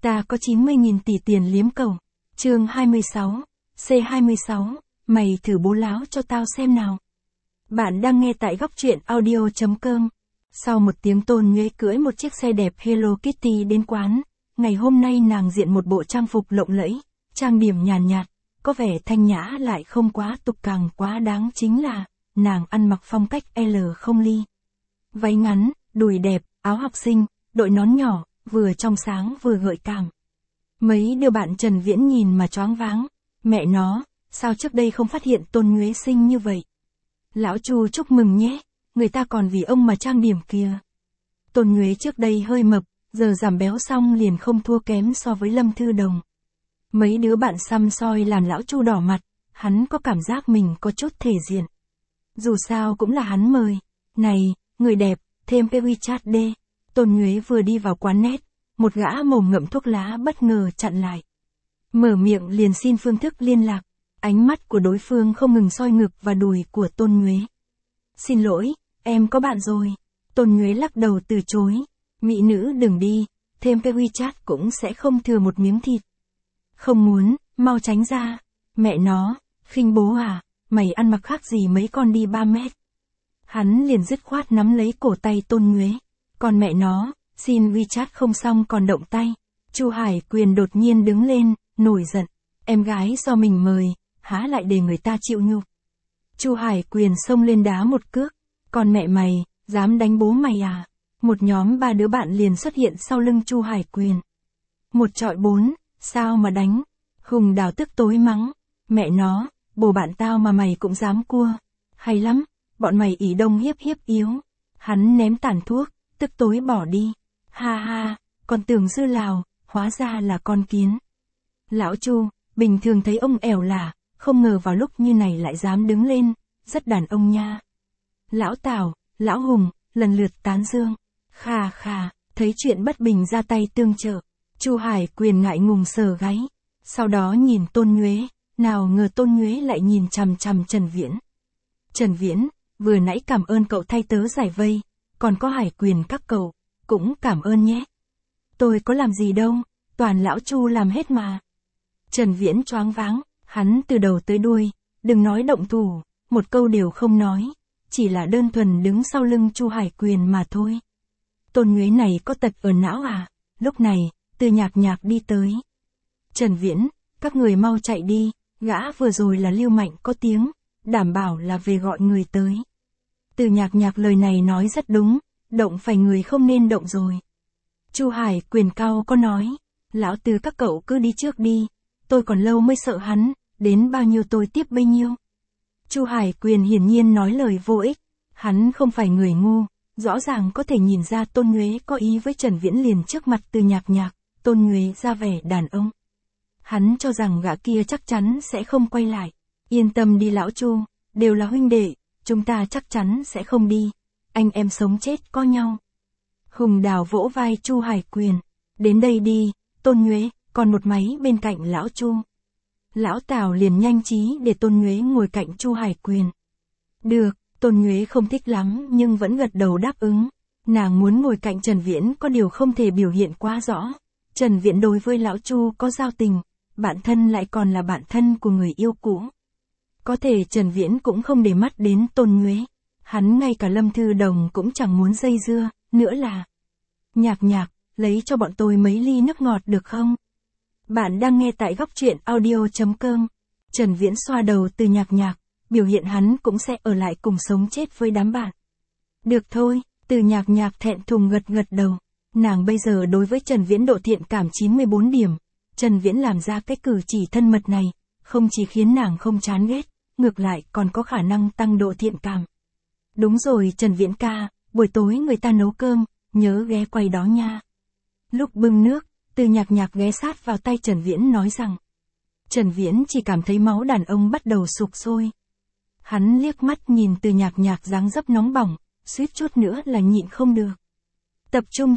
Ta có 90.000 tỷ tiền liếm cầu. Chương 26, C26, mày thử bố láo cho tao xem nào. Bạn đang nghe tại góc truyện audio.com. Sau một tiếng Tôn Nhuế cưỡi một chiếc xe đẹp Hello Kitty đến quán, ngày hôm nay nàng diện một bộ trang phục lộng lẫy, trang điểm nhàn nhạt, có vẻ thanh nhã lại không quá tục càng quá đáng, chính là, nàng ăn mặc phong cách L không ly. Váy ngắn, đùi đẹp, áo học sinh, đội nón nhỏ, vừa trong sáng vừa gợi cảm. Mấy đứa bạn Trần Viễn nhìn mà choáng váng, mẹ nó, sao trước đây không phát hiện Tôn Nhuế xinh như vậy. Lão Chu chúc mừng nhé, người ta còn vì ông mà trang điểm kìa. Tôn Nhuế trước đây hơi mập, giờ giảm béo xong liền không thua kém so với Lâm Thư Đồng. Mấy đứa bạn săm soi làm lão Chu đỏ mặt, hắn có cảm giác mình có chút thể diện. Dù sao cũng là hắn mời. Này, người đẹp, thêm cái WeChat đi. Tôn Nhuế vừa đi vào quán net, một gã mồm ngậm thuốc lá bất ngờ chặn lại. Mở miệng liền xin phương thức liên lạc, ánh mắt của đối phương không ngừng soi ngực và đùi của Tôn Nhuế. Xin lỗi, em có bạn rồi. Tôn Nhuế lắc đầu từ chối. Mỹ nữ đừng đi, thêm cái WeChat cũng sẽ không thừa một miếng thịt. Không muốn, mau tránh ra. Mẹ nó, khinh bố à, mày ăn mặc khác gì mấy con đi 3 mét. Hắn liền dứt khoát nắm lấy cổ tay Tôn Nhuế. Còn mẹ nó, xin WeChat không xong còn động tay. Chu Hải Quyền đột nhiên đứng lên, nổi giận. Em gái do mình mời, há lại để người ta chịu nhục. Chu Hải Quyền xông lên đá một cước. Còn mẹ mày, dám đánh bố mày à? Một nhóm 3 đứa bạn liền xuất hiện sau lưng Chu Hải Quyền. 1 chọi 4, sao mà đánh? Hùng Đào tức tối mắng. Mẹ nó, bồ bạn tao mà mày cũng dám cua. Hay lắm, bọn mày ỷ đông hiếp yếu. Hắn ném tàn thuốc, tức tối bỏ đi. Ha ha, còn tưởng dư lào, hóa ra là con kiến. Lão Chu, bình thường thấy ông ẻo lả, không ngờ vào lúc như này lại dám đứng lên, rất đàn ông nha. Lão Tào, Lão Hùng, lần lượt tán dương. Khà khà, thấy chuyện bất bình ra tay tương trợ. Chu Hải Quyền ngại ngùng sờ gáy. Sau đó nhìn Tôn Nhuế, nào ngờ Tôn Nhuế lại nhìn chằm chằm Trần Viễn. Trần Viễn, vừa nãy cảm ơn cậu thay tớ giải vây, còn có Hải Quyền các cậu, cũng cảm ơn nhé. Tôi có làm gì đâu, toàn lão Chu làm hết mà. Trần Viễn choáng váng, hắn từ đầu tới đuôi, đừng nói động thủ, một câu đều không nói, chỉ là đơn thuần đứng sau lưng Chu Hải Quyền mà thôi. Tôn Nhuế này có tật ở não à? Lúc này, Từ Nhạc Nhạc đi tới. Trần Viễn, các người mau chạy đi, gã vừa rồi là Lưu Mạnh có tiếng, đảm bảo là về gọi người tới. Từ Nhạc Nhạc lời này nói rất đúng, động phải người không nên động rồi. Chu Hải Quyền cao có nói, lão Từ các cậu cứ đi trước đi, tôi còn lâu mới sợ hắn, đến bao nhiêu tôi tiếp bấy nhiêu. Chu Hải Quyền hiển nhiên nói lời vô ích, hắn không phải người ngu, rõ ràng có thể nhìn ra Tôn Nhuế có ý với Trần Viễn liền trước mặt Từ Nhạc Nhạc, Tôn Nhuế ra vẻ đàn ông. Hắn cho rằng gã kia chắc chắn sẽ không quay lại. Yên tâm đi lão Chu, đều là huynh đệ, chúng ta chắc chắn sẽ không đi. Anh em sống chết có nhau. Hùng Đào vỗ vai Chu Hải Quyền. Đến đây đi, Tôn Nhuế, còn một máy bên cạnh lão Chu. Lão Tào liền nhanh trí để Tôn Nhuế ngồi cạnh Chu Hải Quyền. Được, Tôn Nhuế không thích lắm nhưng vẫn gật đầu đáp ứng. Nàng muốn ngồi cạnh Trần Viễn có điều không thể biểu hiện quá rõ. Trần Viễn đối với lão Chu có giao tình, bạn thân lại còn là bạn thân của người yêu cũ. Có thể Trần Viễn cũng không để mắt đến Tôn Nhuế. Hắn ngay cả Lâm Thư Đồng cũng chẳng muốn dây dưa, nữa là. Nhạc Nhạc, lấy cho bọn tôi mấy ly nước ngọt được không? Bạn đang nghe tại góc truyện audio.com. Trần Viễn xoa đầu Từ Nhạc Nhạc, biểu hiện hắn cũng sẽ ở lại cùng sống chết với đám bạn. Được thôi, Từ Nhạc Nhạc thẹn thùng gật đầu. Nàng bây giờ đối với Trần Viễn độ thiện cảm 94 điểm. Trần Viễn làm ra cái cử chỉ thân mật này, không chỉ khiến nàng không chán ghét, ngược lại còn có khả năng tăng độ thiện cảm. Đúng rồi Trần Viễn ca, buổi tối người ta nấu cơm, nhớ ghé quay đó nha. Lúc bưng nước, Từ Nhạc Nhạc ghé sát vào tay Trần Viễn nói rằng. Trần Viễn chỉ cảm thấy máu đàn ông bắt đầu sục sôi. Hắn liếc mắt nhìn Từ Nhạc Nhạc dáng dấp nóng bỏng, suýt chút nữa là nhịn không được. Tập trung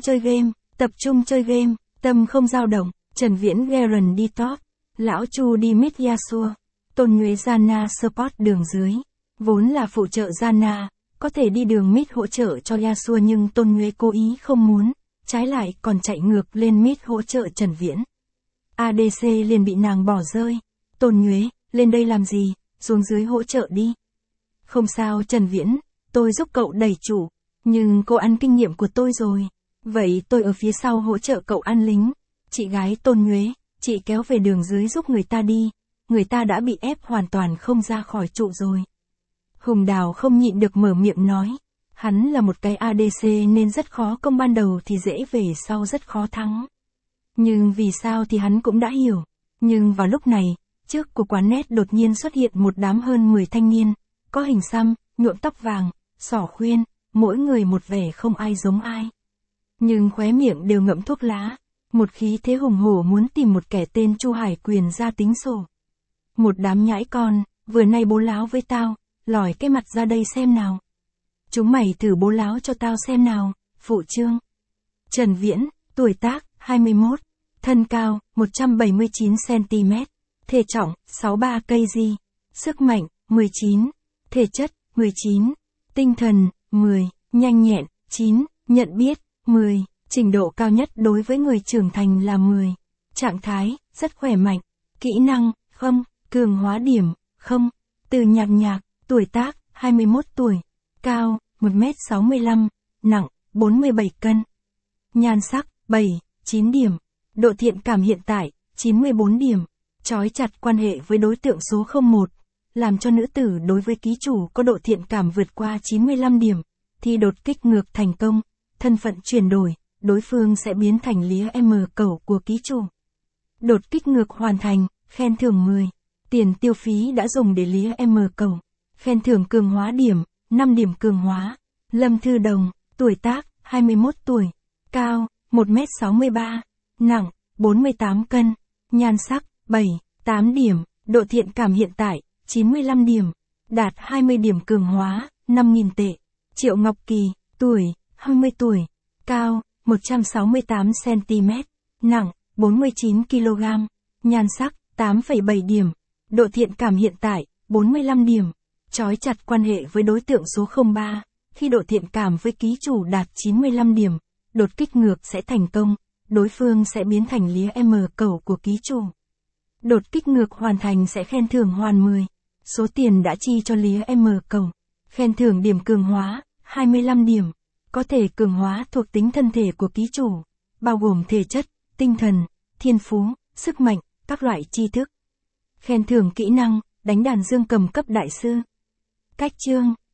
chơi game, tâm không dao động. Trần Viễn Garen đi top, lão Chu đi mid Yasuo, Tôn Nhuế Janna support đường dưới, vốn là phụ trợ Janna, có thể đi đường mid hỗ trợ cho Yasuo nhưng Tôn Nhuế cố ý không muốn, trái lại còn chạy ngược lên mít hỗ trợ Trần Viễn. ADC liền bị nàng bỏ rơi. Tôn Nhuế, lên đây làm gì, xuống dưới hỗ trợ đi. Không sao Trần Viễn, tôi giúp cậu đẩy chủ, nhưng cô ăn kinh nghiệm của tôi rồi. Vậy tôi ở phía sau hỗ trợ cậu ăn lính. Chị gái Tôn Nhuế, chị kéo về đường dưới giúp người ta đi. Người ta đã bị ép hoàn toàn không ra khỏi trụ rồi. Hùng Đào không nhịn được mở miệng nói. Hắn là một cái ADC nên rất khó công ban đầu thì dễ về sau rất khó thắng. Nhưng vì sao thì hắn cũng đã hiểu. Nhưng vào lúc này, trước của quán net đột nhiên xuất hiện một đám hơn 10 thanh niên, có hình xăm, nhuộm tóc vàng, xỏ khuyên, mỗi người một vẻ không ai giống ai. Nhưng khóe miệng đều ngậm thuốc lá, một khí thế hùng hổ muốn tìm một kẻ tên Chu Hải Quyền ra tính sổ. Một đám nhãi con, vừa nay bố láo với tao, lòi cái mặt ra đây xem nào. Chúng mày thử bố láo cho tao xem nào, phụ trương. Trần Viễn, tuổi tác, 21, thân cao, 179cm, thể trọng, 63 kg, sức mạnh, 19, thể chất, 19, tinh thần, 10, nhanh nhẹn, 9, nhận biết, 10, trình độ cao nhất đối với người trưởng thành là 10, trạng thái, rất khỏe mạnh, kỹ năng, không, cường hóa điểm, không, từ nhạc nhạc, tuổi tác, 21 tuổi, cao, 1m65, nặng, 47 cân. Nhan sắc, 7, 9 điểm. Độ thiện cảm hiện tại, 94 điểm. Trói chặt quan hệ với đối tượng số 01. Làm cho nữ tử đối với ký chủ có độ thiện cảm vượt qua 95 điểm. Thì đột kích ngược thành công. Thân phận chuyển đổi, đối phương sẽ biến thành lía M cẩu của ký chủ. Đột kích ngược hoàn thành, khen thưởng 10. Tiền tiêu phí đã dùng để lía M cẩu. Khen thưởng cường hóa điểm, 5 điểm cường hóa. Lâm Thư Đồng, tuổi tác, 21 tuổi. Cao, 1m63. Nặng, 48 cân. Nhan sắc, 7, 8 điểm. Độ thiện cảm hiện tại, 95 điểm. Đạt 20 điểm cường hóa, 5.000 tệ. Triệu Ngọc Kỳ, tuổi, 20 tuổi. Cao, 168cm. Nặng, 49 kg. Nhan sắc, 8,7 điểm. Độ thiện cảm hiện tại, 45 điểm. Trói chặt quan hệ với đối tượng số 03. Khi độ thiện cảm với ký chủ đạt 95 điểm, đột kích ngược sẽ thành công. Đối phương sẽ biến thành lía M cẩu của ký chủ. Đột kích ngược hoàn thành sẽ khen thưởng hoàn 10. Số tiền đã chi cho lía M cẩu. Khen thưởng điểm cường hóa, 25 điểm. Có thể cường hóa thuộc tính thân thể của ký chủ. Bao gồm thể chất, tinh thần, thiên phú, sức mạnh, các loại tri thức. Khen thưởng kỹ năng, đánh đàn dương cầm cấp đại sư. Cách chương